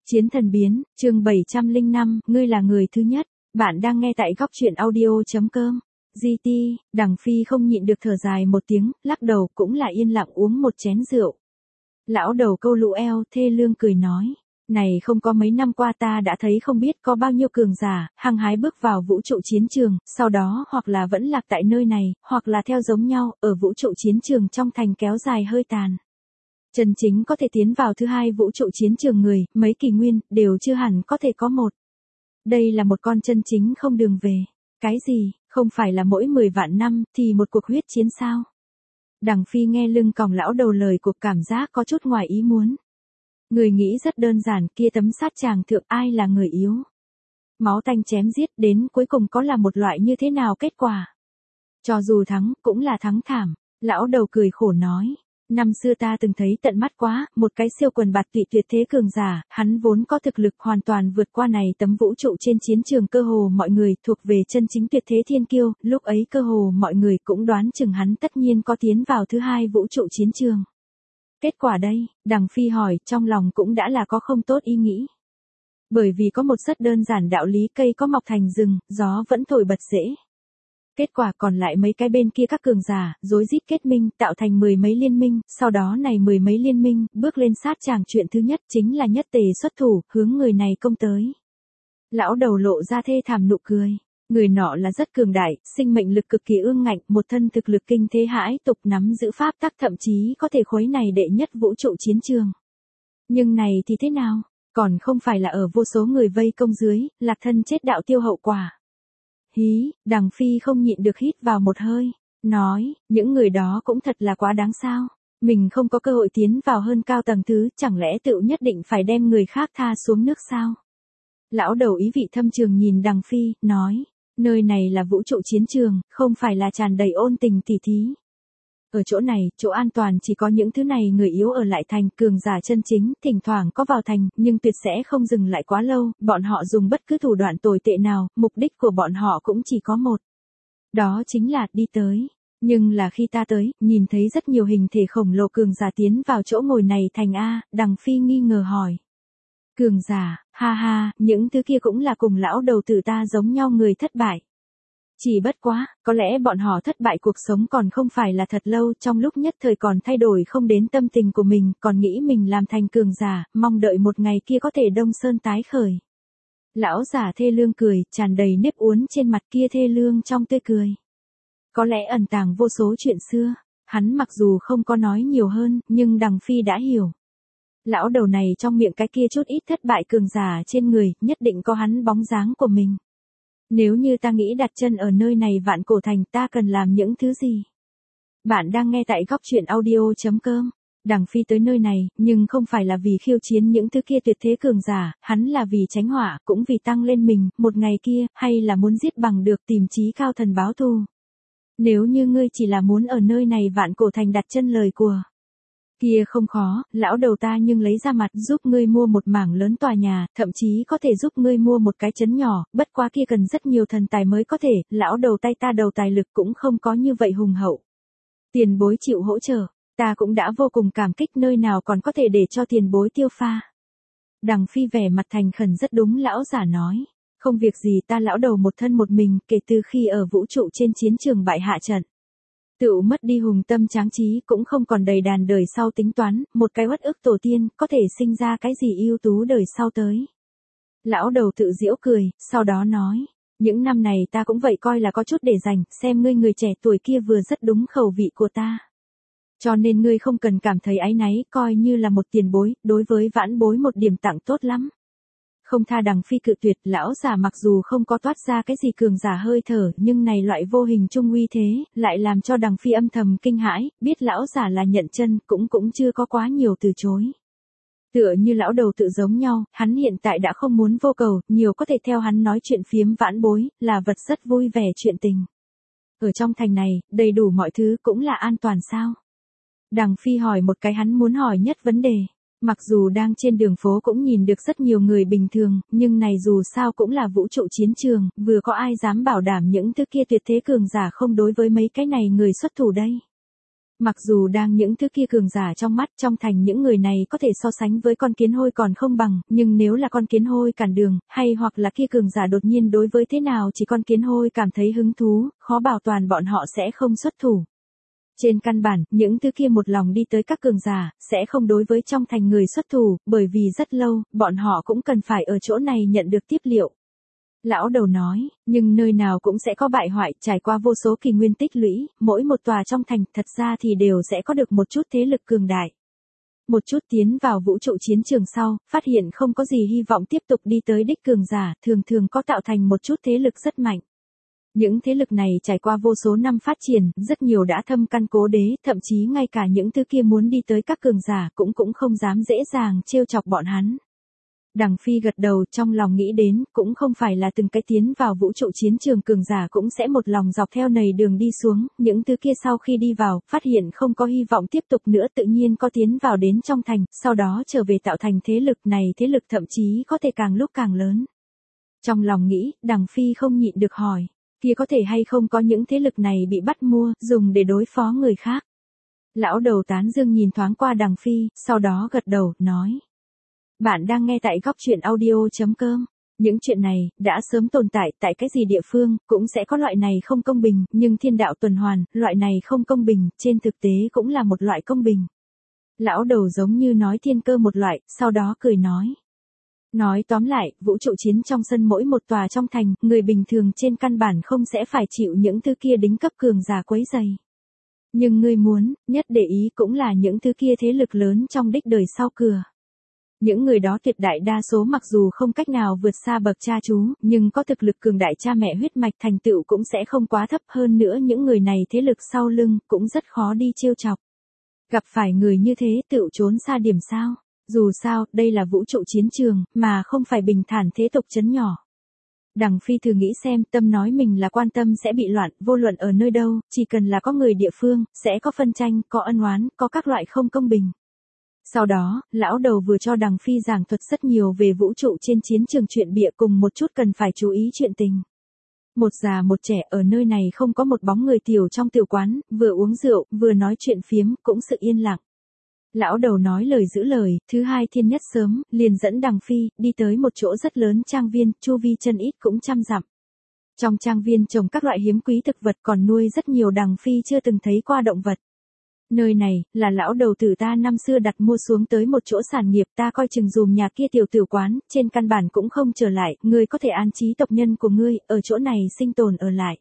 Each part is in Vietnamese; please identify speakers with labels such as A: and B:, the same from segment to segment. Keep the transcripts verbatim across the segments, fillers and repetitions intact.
A: Chiến thần biến, chương bảy trăm lẻ năm, ngươi là người thứ nhất. Bạn đang nghe tại góc truyện audio chấm com. giê tê, Đằng Phi không nhịn được thở dài một tiếng, lắc đầu cũng là yên lặng uống một chén rượu. Lão đầu câu lũ eo thê lương cười nói. Này không có mấy năm qua ta đã thấy không biết có bao nhiêu cường giả, hăng hái bước vào vũ trụ chiến trường, sau đó hoặc là vẫn lạc tại nơi này, hoặc là theo giống nhau, ở vũ trụ chiến trường trong thành kéo dài hơi tàn. Chân chính có thể tiến vào thứ hai vũ trụ chiến trường người, mấy kỷ nguyên, đều chưa hẳn có thể có một. Đây là một con chân chính không đường về. Cái gì, không phải là mỗi mười vạn năm, thì một cuộc huyết chiến sao? Đằng Phi nghe lưng còng lão đầu lời cuộc cảm giác có chút ngoài ý muốn. Người nghĩ rất đơn giản, kia tấm sát tràng thượng ai là người yếu. Máu tanh chém giết đến cuối cùng có là một loại như thế nào kết quả. Cho dù thắng, cũng là thắng thảm. Lão đầu cười khổ nói. Năm xưa ta từng thấy tận mắt quá, một cái siêu quần bạt tụy tuyệt thế cường giả, hắn vốn có thực lực hoàn toàn vượt qua này tấm vũ trụ trên chiến trường cơ hồ mọi người thuộc về chân chính tuyệt thế thiên kiêu, lúc ấy cơ hồ mọi người cũng đoán chừng hắn tất nhiên có tiến vào thứ hai vũ trụ chiến trường. Kết quả đây, Đằng Phi hỏi, trong lòng cũng đã là có không tốt ý nghĩ. Bởi vì có một rất đơn giản đạo lý, cây có mọc thành rừng, gió vẫn thổi bật rễ. Kết quả còn lại mấy cái bên kia các cường giả, rối rít kết minh, tạo thành mười mấy liên minh, sau đó này mười mấy liên minh, bước lên sát tràng chuyện thứ nhất chính là nhất tề xuất thủ, hướng người này công tới. Lão đầu lộ ra thê thảm nụ cười. Người nọ là rất cường đại, sinh mệnh lực cực kỳ ương ngạnh, một thân thực lực kinh thế hãi tục nắm giữ pháp tắc thậm chí có thể khuấy này đệ nhất vũ trụ chiến trường. Nhưng này thì thế nào? Còn không phải là ở vô số người vây công dưới, lạc thân chết đạo tiêu hậu quả. Hí, Đằng Phi không nhịn được hít vào một hơi, nói, những người đó cũng thật là quá đáng sao. Mình không có cơ hội tiến vào hơn cao tầng thứ, chẳng lẽ tự nhất định phải đem người khác tha xuống nước sao? Lão đầu ý vị thâm trường nhìn Đằng Phi, nói, nơi này là vũ trụ chiến trường, không phải là tràn đầy ôn tình tỉ thí. Ở chỗ này, chỗ an toàn chỉ có những thứ này người yếu ở lại thành, cường giả chân chính, thỉnh thoảng có vào thành, nhưng tuyệt sẽ không dừng lại quá lâu, bọn họ dùng bất cứ thủ đoạn tồi tệ nào, mục đích của bọn họ cũng chỉ có một. Đó chính là đi tới. Nhưng là khi ta tới, nhìn thấy rất nhiều hình thể khổng lồ cường giả tiến vào chỗ ngồi này thành A, Đằng Phi nghi ngờ hỏi. Cường giả, ha ha, những thứ kia cũng là cùng lão đầu tử ta giống nhau người thất bại. Chỉ bất quá, có lẽ bọn họ thất bại cuộc sống còn không phải là thật lâu, trong lúc nhất thời còn thay đổi không đến tâm tình của mình, còn nghĩ mình làm thành cường giả, mong đợi một ngày kia có thể đông sơn tái khởi. Lão giả thê lương cười, tràn đầy nếp uốn trên mặt kia thê lương trong tươi cười. Có lẽ ẩn tàng vô số chuyện xưa, hắn mặc dù không có nói nhiều hơn, nhưng Đằng Phi đã hiểu. Lão đầu này trong miệng cái kia chút ít thất bại cường giả trên người, nhất định có hắn bóng dáng của mình. Nếu như ta nghĩ đặt chân ở nơi này vạn cổ thành, ta cần làm những thứ gì? Bạn đang nghe tại góc truyện audio chấm com. Đằng Phi tới nơi này, nhưng không phải là vì khiêu chiến những thứ kia tuyệt thế cường giả, hắn là vì tránh họa, cũng vì tăng lên mình, một ngày kia, hay là muốn giết bằng được tìm chí cao thần báo thù. Nếu như ngươi chỉ là muốn ở nơi này vạn cổ thành đặt chân lời của kia không khó, lão đầu ta nhưng lấy ra mặt giúp ngươi mua một mảng lớn tòa nhà, thậm chí có thể giúp ngươi mua một cái trấn nhỏ, bất quá kia cần rất nhiều thần tài mới có thể, lão đầu tay ta đầu tài lực cũng không có như vậy hùng hậu. Tiền bối chịu hỗ trợ, ta cũng đã vô cùng cảm kích, nơi nào còn có thể để cho tiền bối tiêu pha. Đằng Phi vẻ mặt thành khẩn rất đúng lão giả nói, không việc gì, ta lão đầu một thân một mình, kể từ khi ở vũ trụ trên chiến trường bại hạ trận. Tự mất đi hùng tâm tráng trí, cũng không còn đầy đàn đời sau tính toán, một cái uất ức tổ tiên, có thể sinh ra cái gì ưu tú đời sau tới. Lão đầu tự giễu cười, sau đó nói, những năm này ta cũng vậy coi là có chút để dành, xem ngươi người trẻ tuổi kia vừa rất đúng khẩu vị của ta. Cho nên ngươi không cần cảm thấy áy náy, coi như là một tiền bối, đối với vãn bối một điểm tặng tốt lắm. Không tha. Đằng Phi cự tuyệt, lão giả mặc dù không có toát ra cái gì cường giả hơi thở, nhưng này loại vô hình trung uy thế, lại làm cho Đằng Phi âm thầm kinh hãi, biết lão giả là nhận chân, cũng cũng chưa có quá nhiều từ chối. Tựa như lão đầu tự giống nhau, hắn hiện tại đã không muốn vô cầu, nhiều có thể theo hắn nói chuyện phiếm vãn bối, là vật rất vui vẻ chuyện tình. Ở trong thành này, đầy đủ mọi thứ cũng là an toàn sao? Đằng Phi hỏi một cái hắn muốn hỏi nhất vấn đề. Mặc dù đang trên đường phố cũng nhìn được rất nhiều người bình thường, nhưng này dù sao cũng là vũ trụ chiến trường, vừa có ai dám bảo đảm những thứ kia tuyệt thế cường giả không đối với mấy cái này người xuất thủ đây. Mặc dù đang những thứ kia cường giả trong mắt trong thành những người này có thể so sánh với con kiến hôi còn không bằng, nhưng nếu là con kiến hôi cản đường, hay hoặc là kia cường giả đột nhiên đối với thế nào chỉ con kiến hôi cảm thấy hứng thú, khó bảo toàn bọn họ sẽ không xuất thủ. Trên căn bản, những thứ kia một lòng đi tới các cường giả, sẽ không đối với trong thành người xuất thủ, bởi vì rất lâu, bọn họ cũng cần phải ở chỗ này nhận được tiếp liệu. Lão đầu nói, nhưng nơi nào cũng sẽ có bại hoại, trải qua vô số kỳ nguyên tích lũy, mỗi một tòa trong thành thật ra thì đều sẽ có được một chút thế lực cường đại. Một chút tiến vào vũ trụ chiến trường sau, phát hiện không có gì hy vọng tiếp tục đi tới đích cường giả, thường thường có tạo thành một chút thế lực rất mạnh. Những thế lực này trải qua vô số năm phát triển, rất nhiều đã thâm căn cố đế, thậm chí ngay cả những thứ kia muốn đi tới các cường giả cũng cũng không dám dễ dàng trêu chọc bọn hắn. Đằng Phi gật đầu trong lòng nghĩ đến, cũng không phải là từng cái tiến vào vũ trụ chiến trường cường giả cũng sẽ một lòng dọc theo nầy đường đi xuống, những thứ kia sau khi đi vào, phát hiện không có hy vọng tiếp tục nữa tự nhiên có tiến vào đến trong thành, sau đó trở về tạo thành thế lực này thế lực thậm chí có thể càng lúc càng lớn. Trong lòng nghĩ, Đằng Phi không nhịn được hỏi, kia có thể hay không có những thế lực này bị bắt mua, dùng để đối phó người khác. Lão đầu tán dương nhìn thoáng qua Đằng Phi, sau đó gật đầu, nói. Bạn đang nghe tại góc truyện audio chấm com. Những chuyện này, đã sớm tồn tại tại cái gì địa phương, cũng sẽ có loại này không công bình, nhưng thiên đạo tuần hoàn, loại này không công bình, trên thực tế cũng là một loại công bình. Lão đầu giống như nói thiên cơ một loại, sau đó cười nói. Nói tóm lại, vũ trụ chiến trong sân mỗi một tòa trong thành, người bình thường trên căn bản không sẽ phải chịu những thứ kia đính cấp cường giả quấy dày. Nhưng ngươi muốn, nhất để ý cũng là những thứ kia thế lực lớn trong đích đời sau cửa. Những người đó tuyệt đại đa số mặc dù không cách nào vượt xa bậc cha chú, nhưng có thực lực cường đại cha mẹ huyết mạch thành tựu cũng sẽ không quá thấp hơn nữa những người này thế lực sau lưng cũng rất khó đi trêu chọc. Gặp phải người như thế tự trốn xa điểm sao? Dù sao, đây là vũ trụ chiến trường, mà không phải bình thản thế tục trấn nhỏ. Đằng Phi thử nghĩ xem, tâm nói mình là quan tâm sẽ bị loạn, vô luận ở nơi đâu, chỉ cần là có người địa phương, sẽ có phân tranh, có ân oán, có các loại không công bình. Sau đó, lão đầu vừa cho Đằng Phi giảng thuật rất nhiều về vũ trụ trên chiến trường chuyện bịa cùng một chút cần phải chú ý chuyện tình. Một già một trẻ ở nơi này không có một bóng người tiểu trong tiểu quán, vừa uống rượu, vừa nói chuyện phiếm, cũng sự yên lặng. Lão đầu nói lời giữ lời, thứ hai thiên nhất sớm, liền dẫn Đằng Phi, đi tới một chỗ rất lớn trang viên, chu vi chân ít cũng trăm dặm. Trong trang viên trồng các loại hiếm quý thực vật còn nuôi rất nhiều Đằng Phi chưa từng thấy qua động vật. Nơi này, là lão đầu tử ta năm xưa đặt mua xuống tới một chỗ sản nghiệp ta coi chừng dùm nhà kia tiểu tử quán, trên căn bản cũng không trở lại, ngươi có thể an trí tộc nhân của ngươi, ở chỗ này sinh tồn ở lại.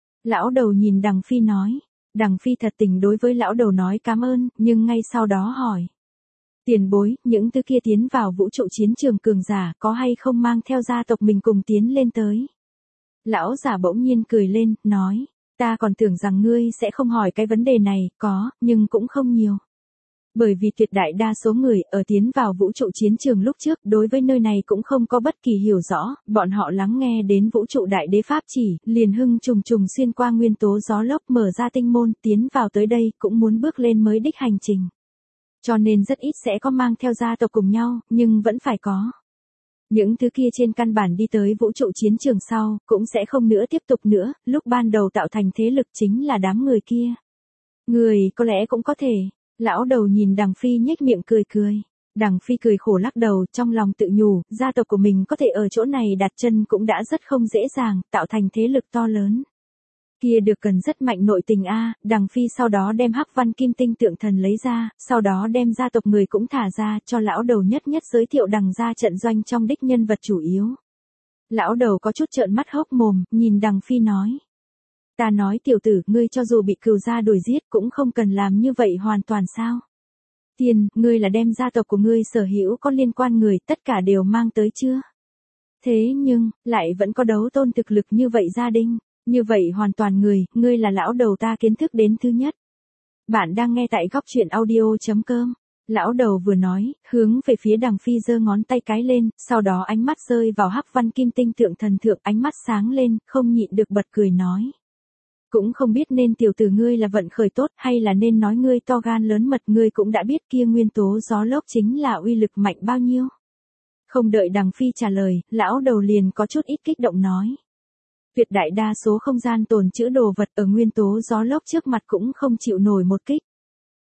A: Lão đầu nhìn Đằng Phi nói. Đằng Phi thật tình đối với lão đầu nói cảm ơn, nhưng ngay sau đó hỏi. Tiền bối, những thứ kia tiến vào vũ trụ chiến trường cường giả có hay không mang theo gia tộc mình cùng tiến lên tới. Lão giả bỗng nhiên cười lên, nói. Ta còn tưởng rằng ngươi sẽ không hỏi cái vấn đề này, có, nhưng cũng không nhiều. Bởi vì tuyệt đại đa số người ở tiến vào vũ trụ chiến trường lúc trước đối với nơi này cũng không có bất kỳ hiểu rõ, bọn họ lắng nghe đến vũ trụ đại đế pháp chỉ, liền hưng trùng trùng xuyên qua nguyên tố gió lốc mở ra tinh môn tiến vào tới đây cũng muốn bước lên mới đích hành trình. Cho nên rất ít sẽ có mang theo gia tộc cùng nhau, nhưng vẫn phải có. Những thứ kia trên căn bản đi tới vũ trụ chiến trường sau, cũng sẽ không nữa tiếp tục nữa, lúc ban đầu tạo thành thế lực chính là đám người kia. Người có lẽ cũng có thể. Lão đầu nhìn Đằng Phi nhếch miệng cười cười. Đằng Phi cười khổ lắc đầu trong lòng tự nhủ, gia tộc của mình có thể ở chỗ này đặt chân cũng đã rất không dễ dàng, tạo thành thế lực to lớn. Kia được cần rất mạnh nội tình a. Đằng Phi sau đó đem Hắc Văn Kim Tinh tượng thần lấy ra, sau đó đem gia tộc người cũng thả ra cho lão đầu nhất nhất giới thiệu Đằng gia trận doanh trong đích nhân vật chủ yếu. Lão đầu có chút trợn mắt hốc mồm, nhìn Đằng Phi nói. Ta nói tiểu tử, ngươi cho dù bị cừu gia đuổi giết cũng không cần làm như vậy hoàn toàn sao? Tiền, ngươi là đem gia tộc của ngươi sở hữu có liên quan người, tất cả đều mang tới chưa? Thế nhưng, lại vẫn có đấu tôn thực lực như vậy gia đình, như vậy hoàn toàn người, ngươi là lão đầu ta kiến thức đến thứ nhất. Bạn đang nghe tại góc truyện audio chấm com. Lão đầu vừa nói, hướng về phía Đằng Phi giơ ngón tay cái lên, sau đó ánh mắt rơi vào Hắc Văn Kim Tinh tượng thần thượng, ánh mắt sáng lên, không nhịn được bật cười nói. Cũng không biết nên tiểu tử ngươi là vận khởi tốt hay là nên nói ngươi to gan lớn mật, ngươi cũng đã biết kia nguyên tố gió lốc chính là uy lực mạnh bao nhiêu. Không đợi Đằng Phi trả lời, lão đầu liền có chút ít kích động nói. Tuyệt đại đa số không gian tồn trữ đồ vật ở nguyên tố gió lốc trước mặt cũng không chịu nổi một kích.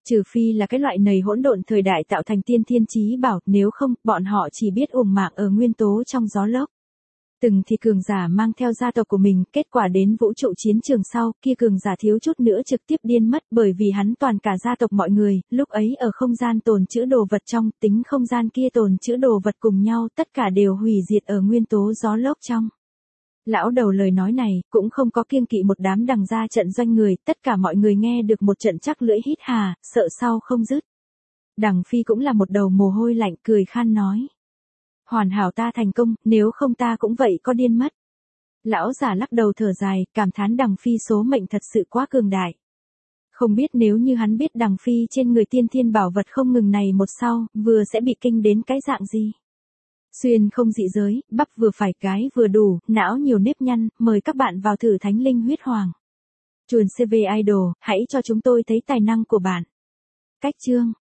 A: Trừ phi là cái loại nầy hỗn độn thời đại tạo thành tiên thiên chí bảo, nếu không, bọn họ chỉ biết ùm mạng ở nguyên tố trong gió lốc. Từng thì cường giả mang theo gia tộc của mình, kết quả đến vũ trụ chiến trường sau, kia cường giả thiếu chút nữa trực tiếp điên mất bởi vì hắn toàn cả gia tộc mọi người, lúc ấy ở không gian tồn trữ đồ vật trong, tính không gian kia tồn trữ đồ vật cùng nhau, tất cả đều hủy diệt ở nguyên tố gió lốc trong. Lão đầu lời nói này, cũng không có kiêng kỵ một đám đằng ra trận doanh người, tất cả mọi người nghe được một trận chắc lưỡi hít hà, sợ sau không dứt. Đằng Phi cũng là một đầu mồ hôi lạnh cười khan nói. Hoàn hảo ta thành công, nếu không ta cũng vậy có điên mất. Lão giả lắc đầu thở dài, cảm thán Đằng Phi số mệnh thật sự quá cường đại. Không biết nếu như hắn biết Đằng Phi trên người tiên thiên bảo vật không ngừng này một sau, vừa sẽ bị kinh đến cái dạng gì. Xuyên không dị giới, bắp vừa phải cái vừa đủ, não nhiều nếp nhăn, mời các bạn vào thử Thánh Linh Huyết Hoàng. Chuồn xê vê Idol, hãy cho chúng tôi thấy tài năng của bạn. Cách chương